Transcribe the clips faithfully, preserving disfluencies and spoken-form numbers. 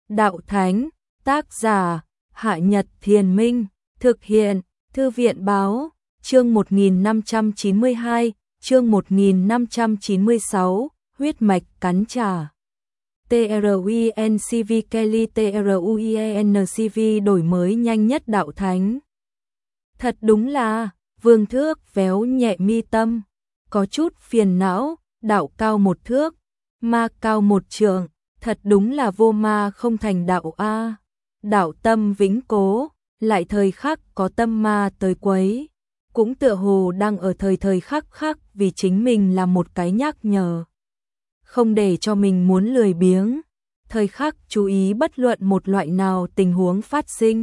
Đạo Thánh, tác giả, Hạ Nhật Thiền Minh, thực hiện, Thư viện Báo, chương một nghìn năm trăm chín mươi hai, chương một nghìn năm trăm chín mươi sáu, huyết mạch cắn trả. TRUINCV Kelly TRUINCV đổi mới nhanh nhất Đạo Thánh. Thật đúng là, Vương Thước véo nhẹ mi tâm, có chút phiền não, đạo cao một thước, ma cao một trượng, thật đúng là vô ma không thành đạo a. Đạo tâm vĩnh cố, lại thời khắc có tâm ma tới quấy, cũng tựa hồ đang ở thời thời khắc khắc vì chính mình là một cái nhắc nhở. Không để cho mình muốn lười biếng, thời khắc chú ý bất luận một loại nào tình huống phát sinh.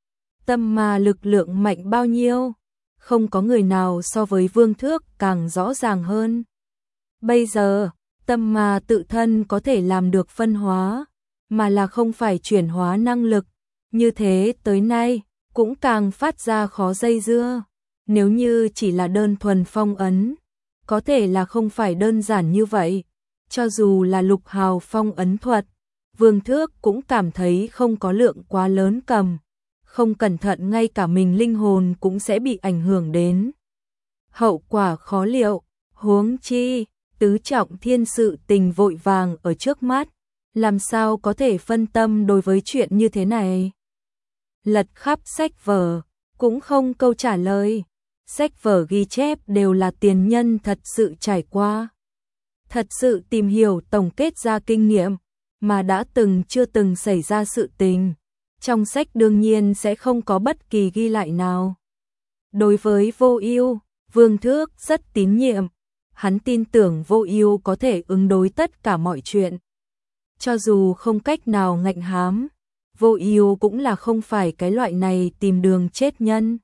Tâm ma lực lượng mạnh bao nhiêu, không có người nào so với Vương Thước càng rõ ràng hơn. Bây giờ, tâm ma tự thân có thể làm được phân hóa, mà là không phải chuyển hóa năng lực, như thế tới nay, cũng càng phát ra khó dây dưa. Nếu như chỉ là đơn thuần phong ấn, có thể là không phải đơn giản như vậy. Cho dù là lục hào phong ấn thuật, Vương Thước cũng cảm thấy không có lượng quá lớn cầm. Không cẩn thận ngay cả mình linh hồn cũng sẽ bị ảnh hưởng đến. Hậu quả khó liệu, huống chi, tứ trọng thiên sự tình vội vàng ở trước mắt, làm sao có thể phân tâm đối với chuyện như thế này. Lật khắp sách vở, cũng không câu trả lời. Sách vở ghi chép đều là tiền nhân thật sự trải qua. Thật sự tìm hiểu tổng kết ra kinh nghiệm, mà đã từng chưa từng xảy ra sự tình. Trong sách đương nhiên sẽ không có bất kỳ ghi lại nào. Đối với Vô Ưu, Vương Thước rất tín nhiệm. Hắn tin tưởng Vô Ưu có thể ứng đối tất cả mọi chuyện. Cho dù không cách nào ngạnh hám, Vô Ưu cũng là không phải cái loại này tìm đường chết nhân.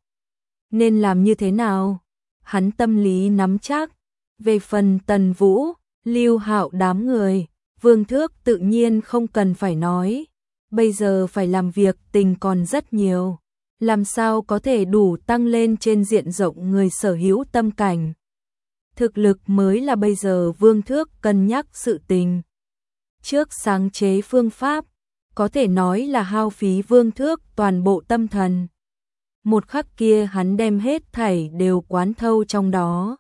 Nên làm như thế nào? Hắn tâm lý nắm chắc. Về phần Tần Vũ, Lưu Hạo đám người, Vương Thước tự nhiên không cần phải nói. Bây giờ phải làm việc tình còn rất nhiều. Làm sao có thể đủ tăng lên trên diện rộng người sở hữu tâm cảnh. Thực lực mới là bây giờ Vương Thước cân nhắc sự tình. Trước sáng chế phương pháp, có thể nói là hao phí Vương Thước toàn bộ tâm thần. Một khắc kia hắn đem hết thảy đều quán thâu trong đó.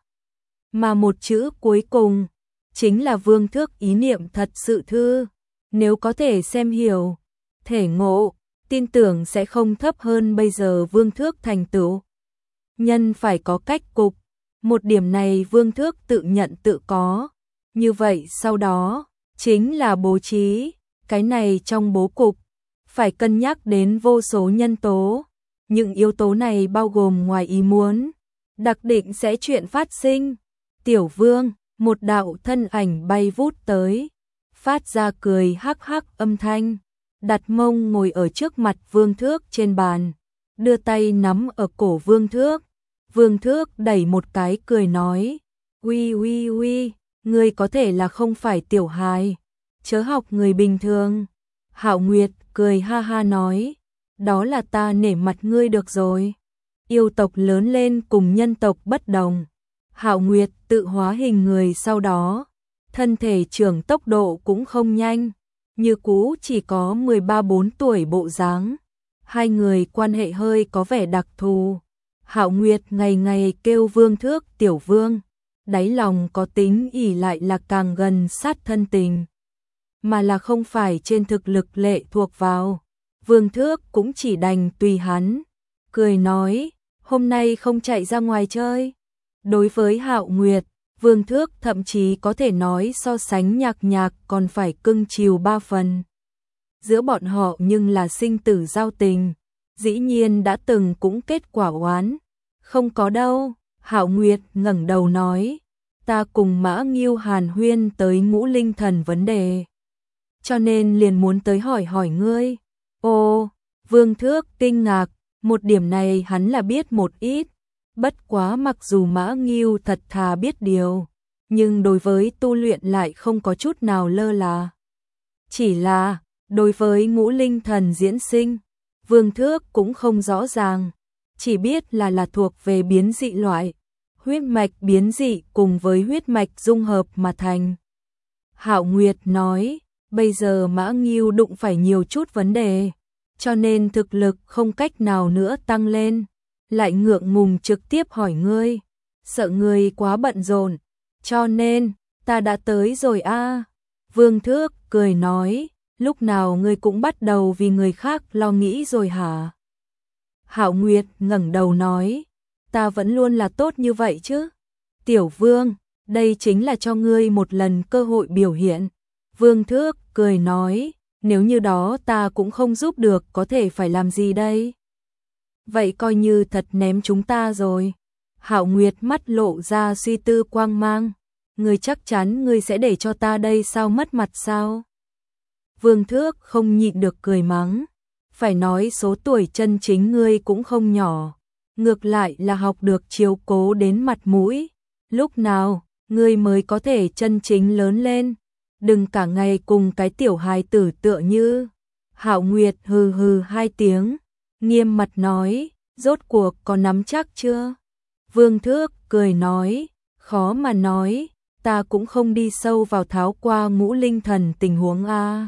Mà một chữ cuối cùng, chính là Vương Thước ý niệm thật sự thư. Nếu có thể xem hiểu, thể ngộ, tin tưởng sẽ không thấp hơn bây giờ Vương Thước thành tựu. Nhân phải có cách cục, một điểm này Vương Thước tự nhận tự có. Như vậy sau đó, chính là bố trí, cái này trong bố cục, phải cân nhắc đến vô số nhân tố. Những yếu tố này bao gồm ngoài ý muốn, đặc định sẽ chuyện phát sinh. Tiểu Vương, một đạo thân ảnh bay vút tới, phát ra cười hắc hắc âm thanh, đặt mông ngồi ở trước mặt Vương Thước trên bàn, đưa tay nắm ở cổ Vương Thước. Vương Thước đẩy một cái cười nói, uy uy uy, ngươi có thể là không phải tiểu hài, chớ học người bình thường. Hạo Nguyệt cười ha ha nói, đó là ta nể mặt ngươi được rồi. Yêu tộc lớn lên cùng nhân tộc bất đồng. Hạo Nguyệt tự hóa hình người sau đó, thân thể trưởng tốc độ cũng không nhanh, như cũ chỉ có mười ba bốn tuổi bộ dáng. Hai người quan hệ hơi có vẻ đặc thù. Hạo Nguyệt ngày ngày kêu Vương Thước tiểu vương, đáy lòng có tính ỷ lại là càng gần sát thân tình, mà là không phải trên thực lực lệ thuộc vào. Vương Thước cũng chỉ đành tùy hắn, cười nói, hôm nay không chạy ra ngoài chơi. Đối với Hạo Nguyệt, Vương Thước thậm chí có thể nói so sánh Nhạc Nhạc còn phải cưng chiều ba phần. Giữa bọn họ nhưng là sinh tử giao tình, dĩ nhiên đã từng cũng kết quả oán. Không có đâu, Hạo Nguyệt ngẩng đầu nói, ta cùng Mã Nghiêu hàn huyên tới Ngũ Linh Thần vấn đề, cho nên liền muốn tới hỏi hỏi ngươi. Ồ, Vương Thước kinh ngạc, một điểm này hắn là biết một ít. Bất quá mặc dù Mã Nghiêu thật thà biết điều, nhưng đối với tu luyện lại không có chút nào lơ là. Chỉ là, đối với Ngũ Linh Thần diễn sinh, Vương Thước cũng không rõ ràng, chỉ biết là là thuộc về biến dị loại, huyết mạch biến dị cùng với huyết mạch dung hợp mà thành. Hạo Nguyệt nói, bây giờ Mã Ngưu đụng phải nhiều chút vấn đề, cho nên thực lực không cách nào nữa tăng lên, lại ngượng ngùng trực tiếp hỏi ngươi, sợ ngươi quá bận rộn, cho nên ta đã tới rồi a. Vương Thước cười nói, lúc nào ngươi cũng bắt đầu vì người khác lo nghĩ rồi hả? Hạo Nguyệt ngẩng đầu nói, ta vẫn luôn là tốt như vậy chứ. Tiểu Vương, đây chính là cho ngươi một lần cơ hội biểu hiện. Vương Thước cười nói, nếu như đó ta cũng không giúp được có thể phải làm gì đây? Vậy coi như thật ném chúng ta rồi. Hạo Nguyệt mắt lộ ra suy tư quang mang, ngươi chắc chắn ngươi sẽ để cho ta đây sao mất mặt sao? Vương Thước không nhịn được cười mắng, phải nói số tuổi chân chính ngươi cũng không nhỏ, ngược lại là học được chiếu cố đến mặt mũi, lúc nào ngươi mới có thể chân chính lớn lên, đừng cả ngày cùng cái tiểu hài tử tựa như. Hạo Nguyệt hừ hừ hai tiếng, nghiêm mặt nói, rốt cuộc có nắm chắc chưa? Vương Thước cười nói, khó mà nói, ta cũng không đi sâu vào tháo qua ngũ linh thần tình huống a.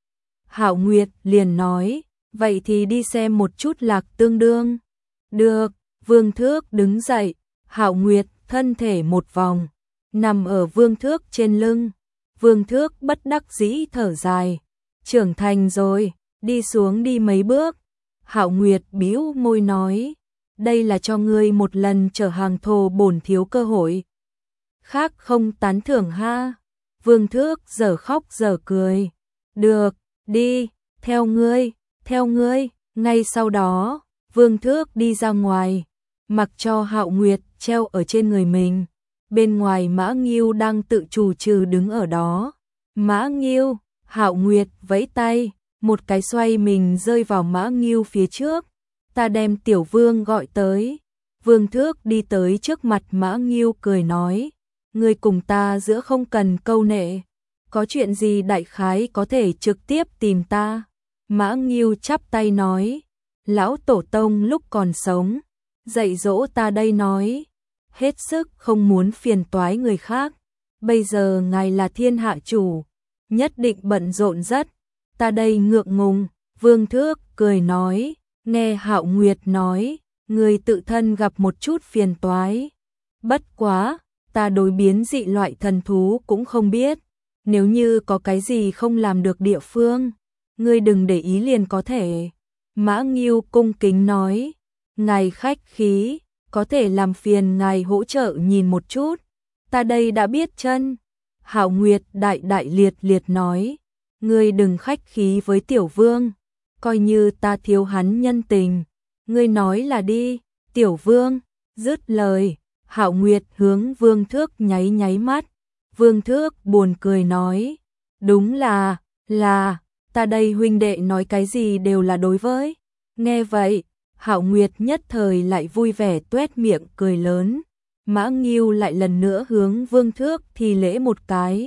Hạo Nguyệt liền nói, vậy thì đi xem một chút Lạc Tương Đương. Được, Vương Thước đứng dậy, Hạo Nguyệt thân thể một vòng, nằm ở Vương Thước trên lưng. Vương Thước bất đắc dĩ thở dài, trưởng thành rồi, đi xuống đi mấy bước. Hạo Nguyệt bĩu môi nói, đây là cho ngươi một lần trở hàng thổ bổn thiếu cơ hội. Khác không tán thưởng ha. Vương Thước giờ khóc giờ cười, được, đi, theo ngươi, theo ngươi. Ngay sau đó, Vương Thước đi ra ngoài, mặc cho Hạo Nguyệt treo ở trên người mình. Bên ngoài Mã Ngưu đang tự chủ trừ đứng ở đó. Mã Ngưu, Hạo Nguyệt vẫy tay, một cái xoay mình rơi vào Mã Ngưu phía trước. Ta đem Tiểu Vương gọi tới. Vương Thước đi tới trước mặt Mã Ngưu cười nói, ngươi cùng ta giữa không cần câu nệ, có chuyện gì đại khái có thể trực tiếp tìm ta. Mã Ngưu chắp tay nói, lão tổ tông lúc còn sống, dạy dỗ ta đây nói, hết sức không muốn phiền toái người khác, bây giờ ngài là thiên hạ chủ, nhất định bận rộn rất, ta đây ngượng ngùng. Vương Thước cười nói, nghe Hạo Nguyệt nói, người tự thân gặp một chút phiền toái, bất quá, ta đối biến dị loại thần thú cũng không biết, nếu như có cái gì không làm được địa phương, ngươi đừng để ý liền có thể. Mã Ngưu cung kính nói, ngài khách khí, có thể làm phiền ngài hỗ trợ nhìn một chút, ta đây đã biết chân. Hạo Nguyệt đại đại liệt liệt nói, ngươi đừng khách khí với Tiểu Vương, coi như ta thiếu hắn nhân tình, ngươi nói là đi. Tiểu Vương, dứt lời, Hạo Nguyệt hướng Vương Thước nháy nháy mắt. Vương Thước buồn cười nói, đúng là, là, ta đây huynh đệ nói cái gì đều là đối với. Nghe vậy, Hạo Nguyệt nhất thời lại vui vẻ tuét miệng cười lớn. Mã Ngưu lại lần nữa hướng Vương Thước thi lễ một cái.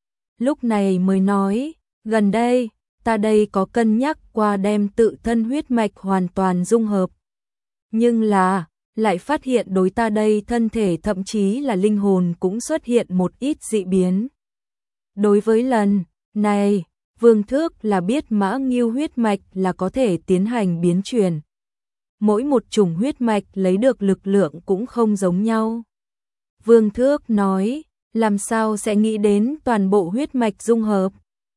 Lúc này mới nói, gần đây, ta đây có cân nhắc qua đem tự thân huyết mạch hoàn toàn dung hợp. Nhưng là, lại phát hiện đối ta đây thân thể thậm chí là linh hồn cũng xuất hiện một ít dị biến. Đối với lần này, Vương Thước là biết Mã Ngưu huyết mạch là có thể tiến hành biến chuyển. Mỗi một chủng huyết mạch lấy được lực lượng cũng không giống nhau. Vương Thước nói, làm sao sẽ nghĩ đến toàn bộ huyết mạch dung hợp?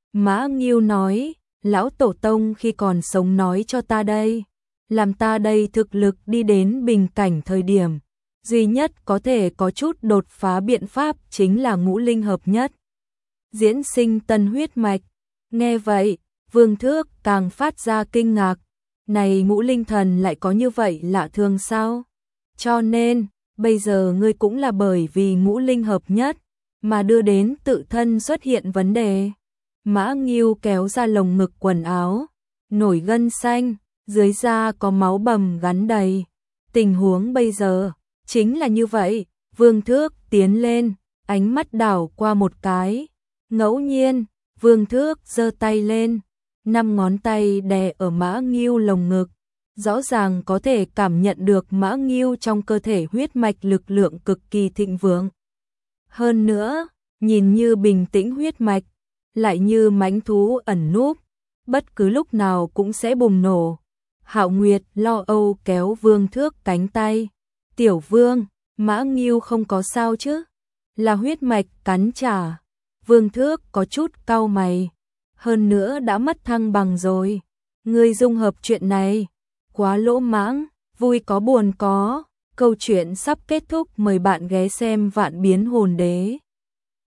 Mã Ngưu nói, lão tổ tông khi còn sống nói cho ta đây, làm ta đây thực lực đi đến bình cảnh thời điểm, duy nhất có thể có chút đột phá biện pháp chính là ngũ linh hợp nhất. Diễn sinh tân huyết mạch. Nghe vậy, Vương Thước càng phát ra kinh ngạc, này ngũ linh thần lại có như vậy lạ thường sao? Cho nên, bây giờ ngươi cũng là bởi vì ngũ linh hợp nhất, mà đưa đến tự thân xuất hiện vấn đề. Mã Ngưu kéo ra lồng ngực quần áo, nổi gân xanh, dưới da có máu bầm gắn đầy. Tình huống bây giờ, chính là như vậy. Vương Thước tiến lên, ánh mắt đảo qua một cái. Ngẫu nhiên, Vương Thước giơ tay lên, năm ngón tay đè ở Mã Ngưu lồng ngực. Rõ ràng có thể cảm nhận được Mã Ngưu trong cơ thể huyết mạch lực lượng cực kỳ thịnh vượng. Hơn nữa, nhìn như bình tĩnh huyết mạch, lại như mãnh thú ẩn núp, bất cứ lúc nào cũng sẽ bùng nổ. Hạo Nguyệt lo âu kéo Vương Thước cánh tay. Tiểu Vương, Mã Ngưu không có sao chứ? Là huyết mạch cắn trả. Vương Thước có chút cau mày. Hơn nữa đã mất thăng bằng rồi. Ngươi dung hợp chuyện này. Quá lỗ mãng, vui có buồn có. Câu chuyện sắp kết thúc, mời bạn ghé xem Vạn Biến Hồn Đế.